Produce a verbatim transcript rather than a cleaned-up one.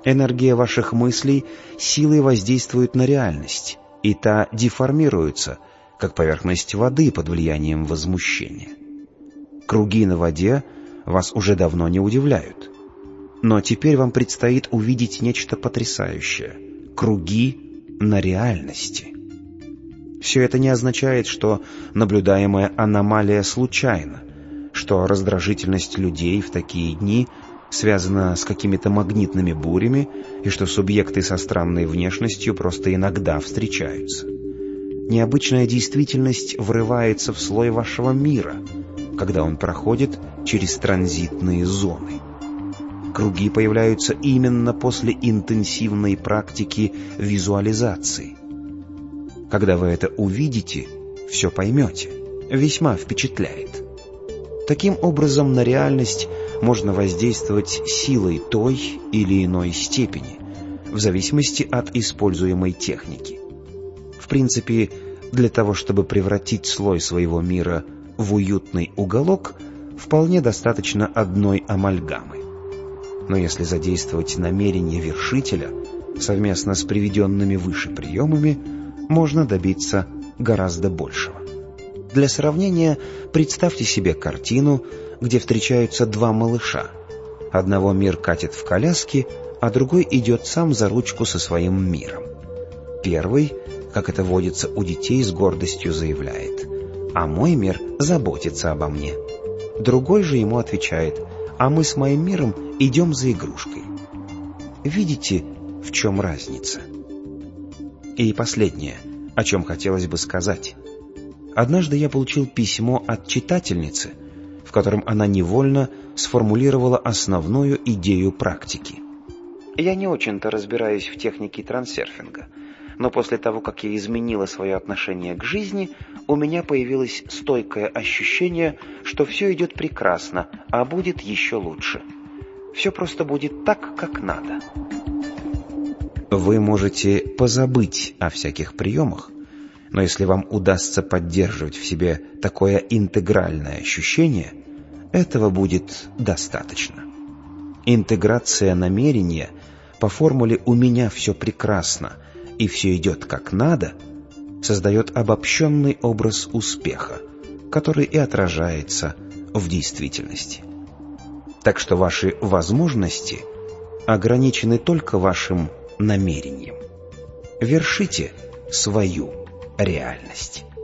Энергия ваших мыслей силой воздействует на реальность, и та деформируется, как поверхность воды под влиянием возмущения. Круги на воде вас уже давно не удивляют. Но теперь вам предстоит увидеть нечто потрясающее — круги на реальности. Все это не означает, что наблюдаемая аномалия случайна, что раздражительность людей в такие дни связана с какими-то магнитными бурями и что субъекты со странной внешностью просто иногда встречаются. Необычная действительность врывается в слой вашего мира, когда он проходит через транзитные зоны. Круги появляются именно после интенсивной практики визуализации. Когда вы это увидите, все поймете. Весьма впечатляет. Таким образом, на реальность можно воздействовать силой той или иной степени, в зависимости от используемой техники. В принципе, для того, чтобы превратить слой своего мира в уютный уголок, вполне достаточно одной амальгамы. Но если задействовать намерение вершителя совместно с приведенными выше приемами, можно добиться гораздо большего. Для сравнения, представьте себе картину, где встречаются два малыша. Одного мир катит в коляске, а другой идет сам за ручку со своим миром. Первый, как это водится у детей, с гордостью заявляет: «А мой мир заботится обо мне». Другой же ему отвечает: «А мы с моим миром идем за игрушкой». Видите, в чем разница? И последнее, о чем хотелось бы сказать. Однажды я получил письмо от читательницы, в котором она невольно сформулировала основную идею практики. Я не очень-то разбираюсь в технике трансерфинга, но после того, как я изменила свое отношение к жизни, у меня появилось стойкое ощущение, что все идет прекрасно, а будет еще лучше. Все просто будет так, как надо. Вы можете позабыть о всяких приемах, но если вам удастся поддерживать в себе такое интегральное ощущение, этого будет достаточно. Интеграция намерения по формуле «у меня все прекрасно» и «все идет как надо» создает обобщенный образ успеха, который и отражается в действительности. Так что ваши возможности ограничены только вашим намерением. Вершите свою реальность.